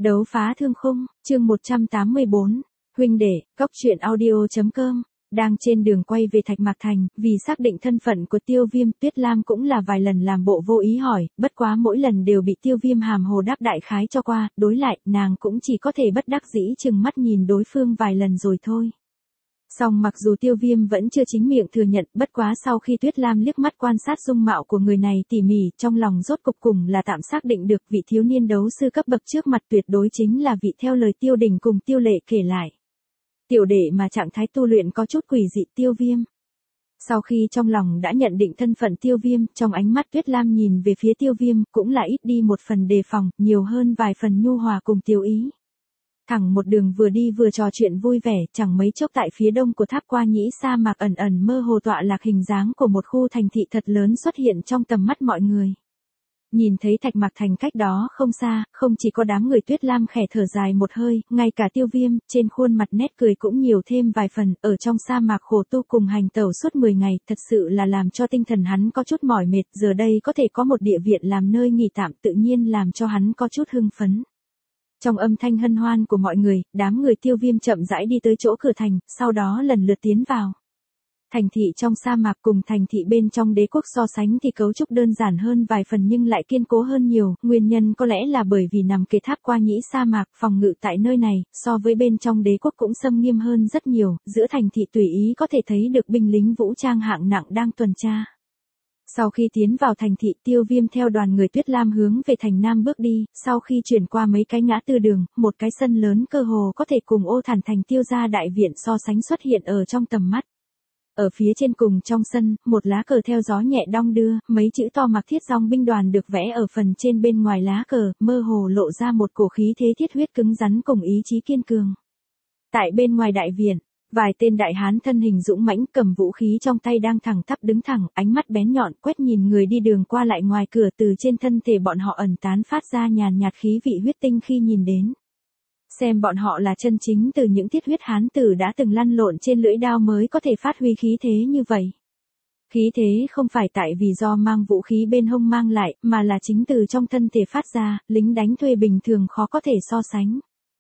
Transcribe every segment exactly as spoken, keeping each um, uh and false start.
Đấu phá thương khung, chương một trăm tám mươi bốn. Huynh đệ, cốc truyện audio.com. Đang trên đường quay về Thạch Mạc Thành, vì xác định thân phận của Tiêu Viêm, Tuyết Lam cũng là vài lần làm bộ vô ý hỏi, bất quá mỗi lần đều bị Tiêu Viêm hàm hồ đáp đại khái cho qua, đối lại, nàng cũng chỉ có thể bất đắc dĩ chừng mắt nhìn đối phương vài lần rồi thôi. Song mặc dù Tiêu Viêm vẫn chưa chính miệng thừa nhận, bất quá sau khi Tuyết Lam liếc mắt quan sát dung mạo của người này tỉ mỉ, trong lòng rốt cục cùng là tạm xác định được vị thiếu niên đấu sư cấp bậc trước mặt tuyệt đối chính là vị theo lời Tiêu Đình cùng Tiêu Lệ kể lại. Tiểu đệ mà trạng thái tu luyện có chút quỷ dị Tiêu Viêm. Sau khi trong lòng đã nhận định thân phận Tiêu Viêm, trong ánh mắt Tuyết Lam nhìn về phía Tiêu Viêm, cũng là ít đi một phần đề phòng, nhiều hơn vài phần nhu hòa cùng tiêu ý. Thẳng một đường vừa đi vừa trò chuyện vui vẻ, chẳng mấy chốc tại phía đông của tháp qua nhĩ sa mạc ẩn ẩn mơ hồ tọa lạc hình dáng của một khu thành thị thật lớn xuất hiện trong tầm mắt mọi người. Nhìn thấy Thạch Mạc Thành cách đó không xa, không chỉ có đám người Tuyết Lam khẽ thở dài một hơi, ngay cả Tiêu Viêm, trên khuôn mặt nét cười cũng nhiều thêm vài phần, ở trong sa mạc khổ tu cùng hành tẩu suốt mười ngày, thật sự là làm cho tinh thần hắn có chút mỏi mệt, giờ đây có thể có một địa viện làm nơi nghỉ tạm tự nhiên làm cho hắn có chút hưng phấn. Trong âm thanh hân hoan của mọi người, đám người Tiêu Viêm chậm rãi đi tới chỗ cửa thành, sau đó lần lượt tiến vào. Thành thị trong sa mạc cùng thành thị bên trong đế quốc so sánh thì cấu trúc đơn giản hơn vài phần nhưng lại kiên cố hơn nhiều, nguyên nhân có lẽ là bởi vì nằm kế tháp qua nhĩ sa mạc, phòng ngự tại nơi này, so với bên trong đế quốc cũng xâm nghiêm hơn rất nhiều, giữa thành thị tùy ý có thể thấy được binh lính vũ trang hạng nặng đang tuần tra. Sau khi tiến vào thành thị, Tiêu Viêm theo đoàn người Tuyết Lam hướng về thành Nam bước đi, sau khi chuyển qua mấy cái ngã tư đường, một cái sân lớn cơ hồ có thể cùng ô thản thành Tiêu gia đại viện so sánh xuất hiện ở trong tầm mắt. Ở phía trên cùng trong sân, một lá cờ theo gió nhẹ đong đưa, mấy chữ to Mạc Thiết Dòng binh đoàn được vẽ ở phần trên bên ngoài lá cờ, mơ hồ lộ ra một cổ khí thế thiết huyết cứng rắn cùng ý chí kiên cường. Tại bên ngoài đại viện, vài tên đại hán thân hình dũng mãnh cầm vũ khí trong tay đang thẳng tắp đứng thẳng, ánh mắt bén nhọn quét nhìn người đi đường qua lại ngoài cửa, từ trên thân thể bọn họ ẩn tán phát ra nhàn nhạt khí vị huyết tinh khi nhìn đến. Xem bọn họ là chân chính từ những thiết huyết hán tử đã từng lăn lộn trên lưỡi đao mới có thể phát huy khí thế như vậy. Khí thế không phải tại vì do mang vũ khí bên hông mang lại, mà là chính từ trong thân thể phát ra, lính đánh thuê bình thường khó có thể so sánh.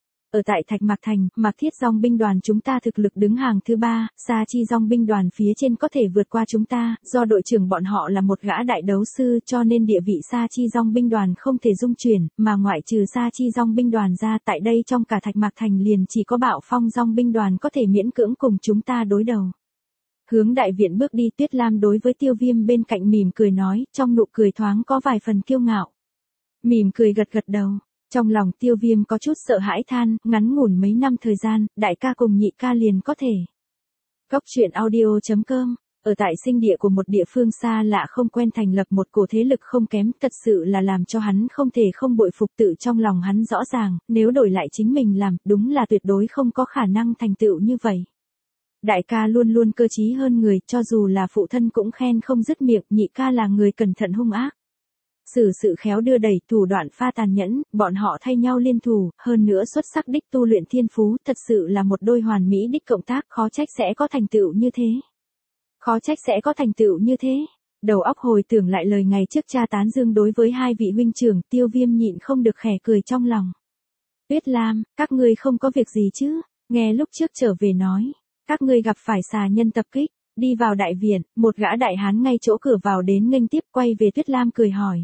Ở tại Thạch Mạc Thành, Mạc Thiết Dòng binh đoàn chúng ta thực lực đứng hàng thứ ba, Sa Chi Dòng binh đoàn phía trên có thể vượt qua chúng ta, do đội trưởng bọn họ là một gã đại đấu sư cho nên địa vị Sa Chi Dòng binh đoàn không thể dung chuyển, mà ngoại trừ Sa Chi Dòng binh đoàn ra tại đây trong cả Thạch Mạc Thành liền chỉ có Bạo Phong Dòng binh đoàn có thể miễn cưỡng cùng chúng ta đối đầu. Hướng đại viện bước đi, Tuyết Lam đối với Tiêu Viêm bên cạnh mỉm cười nói, trong nụ cười thoáng có vài phần kiêu ngạo. Mỉm cười gật gật đầu. Trong lòng Tiêu Viêm có chút sợ hãi than, ngắn ngủn mấy năm thời gian, đại ca cùng nhị ca liền có thể. Cốc truyện audio.com, ở tại sinh địa của một địa phương xa lạ không quen thành lập một cổ thế lực không kém, thật sự là làm cho hắn không thể không bội phục, tự trong lòng hắn rõ ràng, nếu đổi lại chính mình làm, đúng là tuyệt đối không có khả năng thành tựu như vậy. Đại ca luôn luôn cơ trí hơn người, cho dù là phụ thân cũng khen không dứt miệng, nhị ca là người cẩn thận hung ác. Sử sự khéo đưa đẩy, thủ đoạn pha tàn nhẫn, bọn họ thay nhau liên thủ, hơn nữa xuất sắc đích tu luyện thiên phú, thật sự là một đôi hoàn mỹ đích cộng tác, khó trách sẽ có thành tựu như thế. Khó trách sẽ có thành tựu như thế. Đầu óc hồi tưởng lại lời ngày trước cha tán dương đối với hai vị huynh trưởng, Tiêu Viêm nhịn không được khẽ cười trong lòng. Tuyết Lam, các ngươi không có việc gì chứ? Nghe lúc trước trở về nói, các ngươi gặp phải xà nhân tập kích. Đi vào đại viện, một gã đại hán ngay chỗ cửa vào đến nghênh tiếp, quay về Tuyết Lam cười hỏi.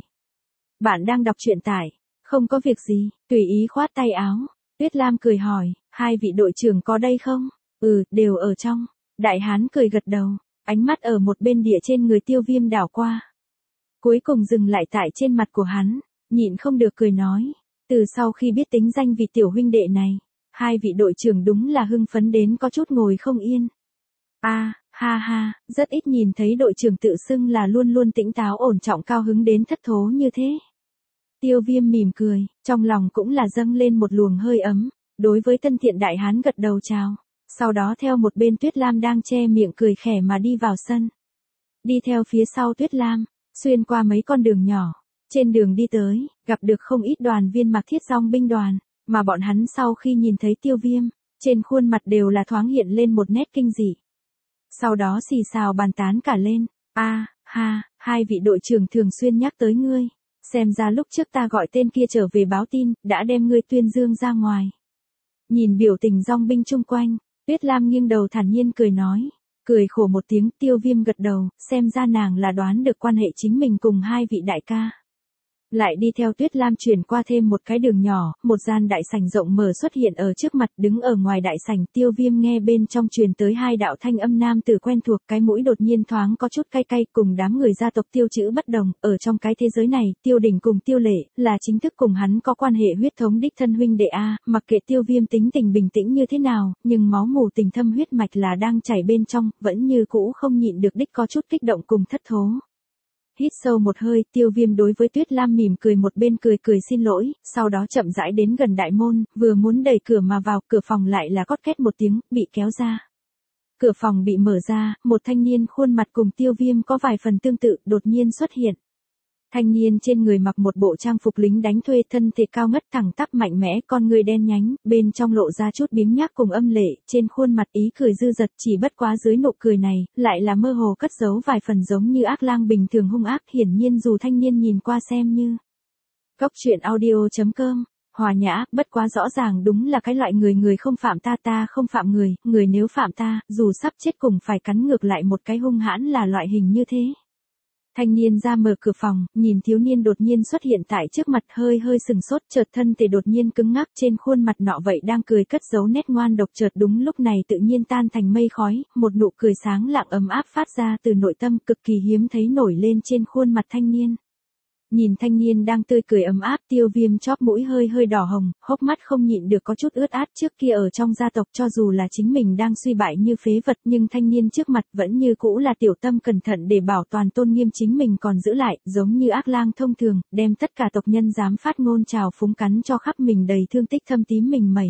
Bạn đang đọc truyện tải, không có việc gì, tùy ý khoát tay áo. Tuyết Lam cười hỏi, hai vị đội trưởng có đây không? Ừ, đều ở trong. Đại hán cười gật đầu, ánh mắt ở một bên địa trên người Tiêu Viêm đảo qua. Cuối cùng dừng lại tại trên mặt của hắn, nhịn không được cười nói. Từ sau khi biết tính danh vị tiểu huynh đệ này, hai vị đội trưởng đúng là hưng phấn đến có chút ngồi không yên. A, à, ha ha, rất ít nhìn thấy đội trưởng tự xưng là luôn luôn tĩnh táo ổn trọng cao hứng đến thất thố như thế. Tiêu Viêm mỉm cười, trong lòng cũng là dâng lên một luồng hơi ấm, đối với thân thiện đại hán gật đầu chào, sau đó theo một bên Tuyết Lam đang che miệng cười khẽ mà đi vào sân. Đi theo phía sau Tuyết Lam, xuyên qua mấy con đường nhỏ, trên đường đi tới, gặp được không ít đoàn viên Mạc Thiết Dòng binh đoàn, mà bọn hắn sau khi nhìn thấy Tiêu Viêm, trên khuôn mặt đều là thoáng hiện lên một nét kinh dị. Sau đó xì xào bàn tán cả lên, a, à, ha, hai vị đội trưởng thường xuyên nhắc tới ngươi, Xem ra lúc trước ta gọi tên kia trở về báo tin, đã đem ngươi tuyên dương ra ngoài. Nhìn biểu tình dòng binh chung quanh, Tuyết Lam nghiêng đầu thản nhiên cười nói. Cười khổ một tiếng, Tiêu Viêm gật đầu, xem ra nàng là đoán được quan hệ chính mình cùng hai vị đại ca. Lại đi theo Tuyết Lam chuyển qua thêm một cái đường nhỏ, một gian đại sảnh rộng mở xuất hiện ở trước mặt, đứng ở ngoài đại sảnh. Tiêu Viêm nghe bên trong truyền tới hai đạo thanh âm nam tử quen thuộc, cái mũi đột nhiên thoáng có chút cay cay. Cùng đám người gia tộc Tiêu chữ bất đồng, ở trong cái thế giới này, Tiêu Đình cùng Tiêu Lệ là chính thức cùng hắn có quan hệ huyết thống đích thân huynh đệ a. Mặc kệ Tiêu Viêm tính tình bình tĩnh như thế nào, nhưng máu mù tình thâm huyết mạch là đang chảy bên trong, vẫn như cũ không nhịn được đích có chút kích động cùng thất thố. Hít sâu một hơi, Tiêu Viêm đối với Tuyết Lam mỉm cười, một bên cười cười xin lỗi, sau đó chậm rãi đến gần đại môn, vừa muốn đẩy cửa mà vào, cửa phòng lại là cót két một tiếng, bị kéo ra. Cửa phòng bị mở ra, một thanh niên khuôn mặt cùng Tiêu Viêm có vài phần tương tự, đột nhiên xuất hiện. Thanh niên trên người mặc một bộ trang phục lính đánh thuê, thân thể cao ngất thẳng tắp mạnh mẽ, con người đen nhánh, bên trong lộ ra chút biếng nhác cùng âm lệ, trên khuôn mặt ý cười dư dật, chỉ bất quá dưới nụ cười này, lại là mơ hồ cất giấu vài phần giống như ác lang bình thường hung ác. Hiển nhiên dù thanh niên nhìn qua xem như Góc truyện audio chấm com, hòa nhã, bất quá rõ ràng đúng là cái loại người người không phạm ta ta không phạm người, người nếu phạm ta, dù sắp chết cùng phải cắn ngược lại một cái hung hãn là loại hình như thế. Thanh niên ra mở cửa phòng, nhìn thiếu niên đột nhiên xuất hiện tại trước mặt, hơi hơi sừng sốt, chợt thân thể đột nhiên cứng ngắc, trên khuôn mặt nọ vậy đang cười cất giấu nét ngoan độc, chợt đúng lúc này tự nhiên tan thành mây khói, một nụ cười sáng lạng ấm áp phát ra từ nội tâm, cực kỳ hiếm thấy nổi lên trên khuôn mặt thanh niên. Nhìn thanh niên đang tươi cười ấm áp, Tiêu Viêm chóp mũi hơi hơi đỏ hồng, hốc mắt không nhịn được có chút ướt át. Trước kia ở trong gia tộc, cho dù là chính mình đang suy bại như phế vật, nhưng thanh niên trước mặt vẫn như cũ là tiểu tâm cẩn thận để bảo toàn tôn nghiêm chính mình còn giữ lại, giống như ác lang thông thường, đem tất cả tộc nhân dám phát ngôn trào phúng cắn cho khắp mình đầy thương tích thâm tím mình mẩy.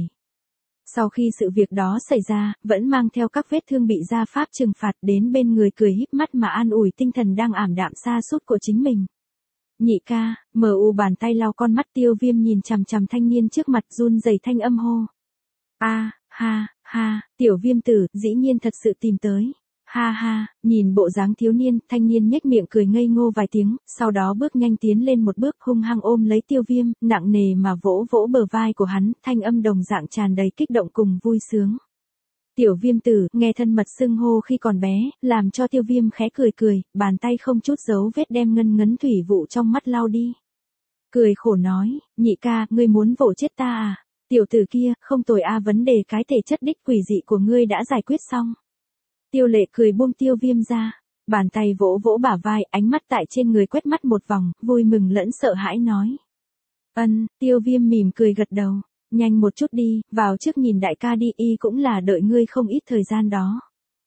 Sau khi sự việc đó xảy ra, vẫn mang theo các vết thương bị gia pháp trừng phạt, đến bên người cười híp mắt mà an ủi tinh thần đang ảm đạm sa sút của chính mình. Nhị ca, mờ u bàn tay lau con mắt. Tiêu Viêm nhìn chằm chằm thanh niên trước mặt, run rẩy thanh âm hô. A, ha, ha, tiểu Viêm tử, dĩ nhiên thật sự tìm tới. Ha ha, nhìn bộ dáng thiếu niên, thanh niên nhếch miệng cười ngây ngô vài tiếng, sau đó bước nhanh tiến lên một bước, hung hăng ôm lấy Tiêu Viêm, nặng nề mà vỗ vỗ bờ vai của hắn, thanh âm đồng dạng tràn đầy kích động cùng vui sướng. Tiểu Viêm tử, nghe thân mật xưng hô khi còn bé, làm cho Tiêu Viêm khẽ cười cười, bàn tay không chút dấu vết đem ngân ngấn thủy vụ trong mắt lau đi. Cười khổ nói, nhị ca, ngươi muốn vỗ chết ta à? Tiểu tử kia, không tồi a, vấn đề cái thể chất đích quỷ dị của ngươi đã giải quyết xong. Tiêu Lệ cười buông Tiêu Viêm ra, bàn tay vỗ vỗ bả vai, ánh mắt tại trên người quét mắt một vòng, vui mừng lẫn sợ hãi nói. Ân, Tiêu Viêm mỉm cười gật đầu. Nhanh một chút đi, vào trước nhìn đại ca đi, y cũng là đợi ngươi không ít thời gian đó.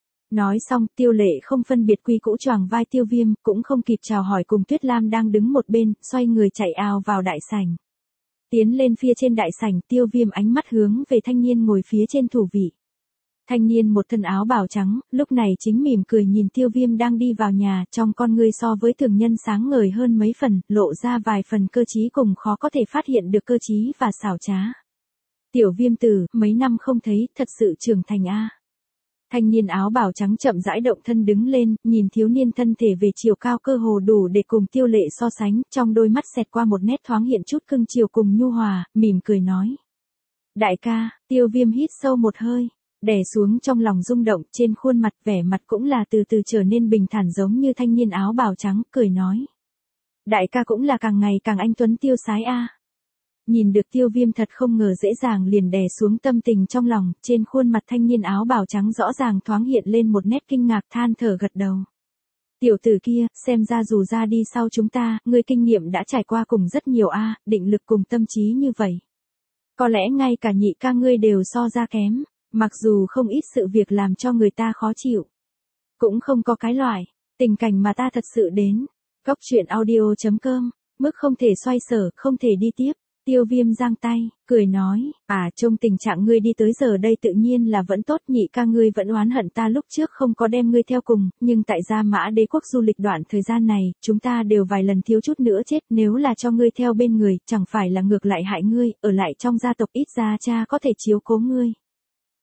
Nói xong, Tiêu Lệ không phân biệt quy cũ choàng vai Tiêu Viêm, cũng không kịp chào hỏi cùng Tuyết Lam đang đứng một bên, xoay người chạy ào vào đại sảnh. Tiến lên phía trên đại sảnh, Tiêu Viêm ánh mắt hướng về thanh niên ngồi phía trên thủ vị. Thanh niên một thân áo bào trắng, lúc này chính mỉm cười nhìn Tiêu Viêm đang đi vào nhà, trong con ngươi so với thường nhân sáng ngời hơn mấy phần, lộ ra vài phần cơ trí cùng khó có thể phát hiện được cơ trí và xảo trá. Tiểu Viêm tử, mấy năm không thấy, thật sự trưởng thành a. Thanh niên áo bào trắng chậm rãi động thân đứng lên, nhìn thiếu niên thân thể về chiều cao cơ hồ đủ để cùng Tiêu Lệ so sánh, trong đôi mắt xẹt qua một nét thoáng hiện chút cưng chiều cùng nhu hòa, mỉm cười nói. Đại ca, Tiêu Viêm hít sâu một hơi, đè xuống trong lòng rung động, trên khuôn mặt vẻ mặt cũng là từ từ trở nên bình thản giống như thanh niên áo bào trắng, cười nói. Đại ca cũng là càng ngày càng anh tuấn tiêu sái a. Nhìn được Tiêu Viêm thật không ngờ dễ dàng liền đè xuống tâm tình trong lòng, trên khuôn mặt thanh niên áo bào trắng rõ ràng thoáng hiện lên một nét kinh ngạc, than thở gật đầu. Tiểu tử kia, xem ra dù ra đi sau chúng ta, ngươi kinh nghiệm đã trải qua cùng rất nhiều a, định lực cùng tâm trí như vậy. Có lẽ ngay cả nhị ca ngươi đều so ra kém, mặc dù không ít sự việc làm cho người ta khó chịu. Cũng không có cái loại, tình cảnh mà ta thật sự đến. Góc truyện audio chấm com, mức không thể xoay sở, không thể đi tiếp. Tiêu Viêm giang tay, cười nói, à trông tình trạng ngươi đi tới giờ đây tự nhiên là vẫn tốt, nhị ca ngươi vẫn oán hận ta lúc trước không có đem ngươi theo cùng, nhưng tại Gia Mã Đế quốc du lịch đoạn thời gian này, chúng ta đều vài lần thiếu chút nữa chết, nếu là cho ngươi theo bên người, chẳng phải là ngược lại hại ngươi, ở lại trong gia tộc ít ra cha có thể chiếu cố ngươi.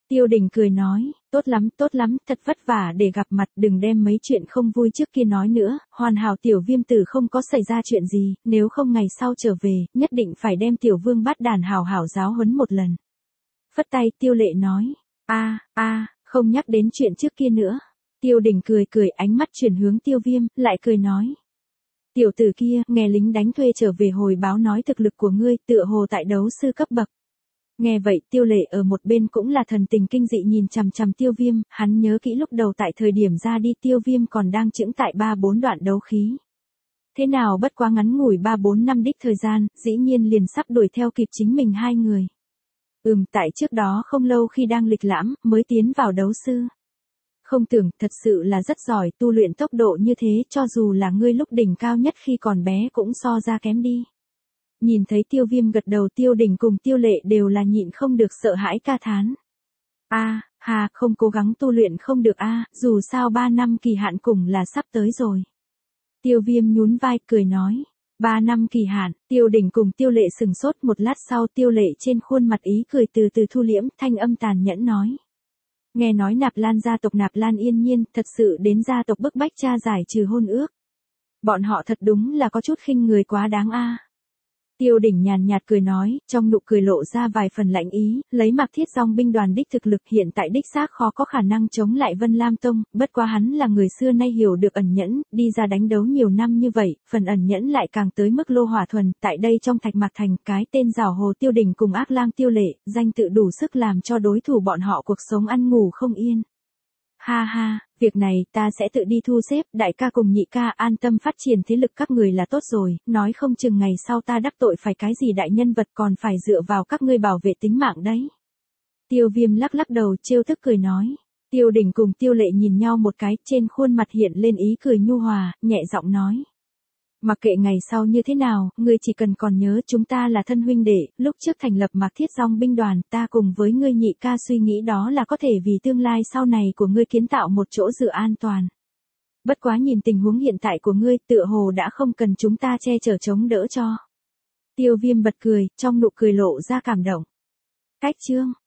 Tiêu Đình cười nói, tốt lắm, tốt lắm, thật vất vả để gặp mặt, đừng đem mấy chuyện không vui trước kia nói nữa, hoàn hảo Tiểu Viêm tử không có xảy ra chuyện gì, nếu không ngày sau trở về, nhất định phải đem Tiểu Vương Bát Đàn hảo hảo giáo huấn một lần. Phất tay, Tiêu Lệ nói, a a, không nhắc đến chuyện trước kia nữa. Tiêu Đình cười cười, ánh mắt chuyển hướng Tiêu Viêm, lại cười nói. Tiểu tử kia, nghe lính đánh thuê trở về hồi báo nói thực lực của ngươi, tựa hồ tại đấu sư cấp bậc. Nghe vậy, Tiêu Lệ ở một bên cũng là thần tình kinh dị nhìn chằm chằm Tiêu Viêm, hắn nhớ kỹ lúc đầu tại thời điểm ra đi Tiêu Viêm còn đang chững tại ba bốn đoạn đấu khí. Thế nào bất quá ngắn ngủi ba bốn năm đích thời gian, dĩ nhiên liền sắp đuổi theo kịp chính mình hai người. Ừm, tại trước đó không lâu khi đang lịch lãm, mới tiến vào đấu sư. Không tưởng, thật sự là rất giỏi, tu luyện tốc độ như thế, cho dù là ngươi lúc đỉnh cao nhất khi còn bé cũng so ra kém đi. Nhìn thấy Tiêu Viêm gật đầu, Tiêu Đình cùng Tiêu Lệ đều là nhịn không được sợ hãi ca thán. A, hà, không cố gắng tu luyện không được a, dù sao ba năm kỳ hạn cùng là sắp tới rồi. Tiêu Viêm nhún vai cười nói, ba năm kỳ hạn, Tiêu Đình cùng Tiêu Lệ sừng sốt một lát sau Tiêu Lệ trên khuôn mặt ý cười từ từ thu liễm, thanh âm tàn nhẫn nói. Nghe nói Nạp Lan gia tộc Nạp Lan Yên Nhiên thật sự đến gia tộc bức bách cha giải trừ hôn ước. Bọn họ thật đúng là có chút khinh người quá đáng a. Tiêu Đình nhàn nhạt cười nói, trong nụ cười lộ ra vài phần lạnh ý, lấy Mạc Thiết Dòng binh đoàn đích thực lực hiện tại đích xác khó có khả năng chống lại Vân Lam Tông, bất quá hắn là người xưa nay hiểu được ẩn nhẫn, đi ra đánh đấu nhiều năm như vậy, phần ẩn nhẫn lại càng tới mức lô hỏa thuần, tại đây trong Thạch Mạc Thành, cái tên giảo hồ Tiêu Đình cùng ác lang Tiêu Lệ, danh tự đủ sức làm cho đối thủ bọn họ cuộc sống ăn ngủ không yên. Ha ha, việc này ta sẽ tự đi thu xếp, đại ca cùng nhị ca an tâm phát triển thế lực các người là tốt rồi, nói không chừng ngày sau ta đắc tội phải cái gì đại nhân vật còn phải dựa vào các ngươi bảo vệ tính mạng đấy. Tiêu Viêm lắc lắc đầu trêu tức cười nói. Tiêu Đình cùng Tiêu Lệ nhìn nhau một cái, trên khuôn mặt hiện lên ý cười nhu hòa, nhẹ giọng nói. Mặc kệ ngày sau như thế nào, ngươi chỉ cần còn nhớ chúng ta là thân huynh đệ, lúc trước thành lập Mạc Thiết Dòng binh đoàn, ta cùng với ngươi nhị ca suy nghĩ đó là có thể vì tương lai sau này của ngươi kiến tạo một chỗ dựa an toàn. Bất quá nhìn tình huống hiện tại của ngươi, tựa hồ đã không cần chúng ta che chở chống đỡ cho. Tiêu Viêm bật cười, trong nụ cười lộ ra cảm động. Cách chương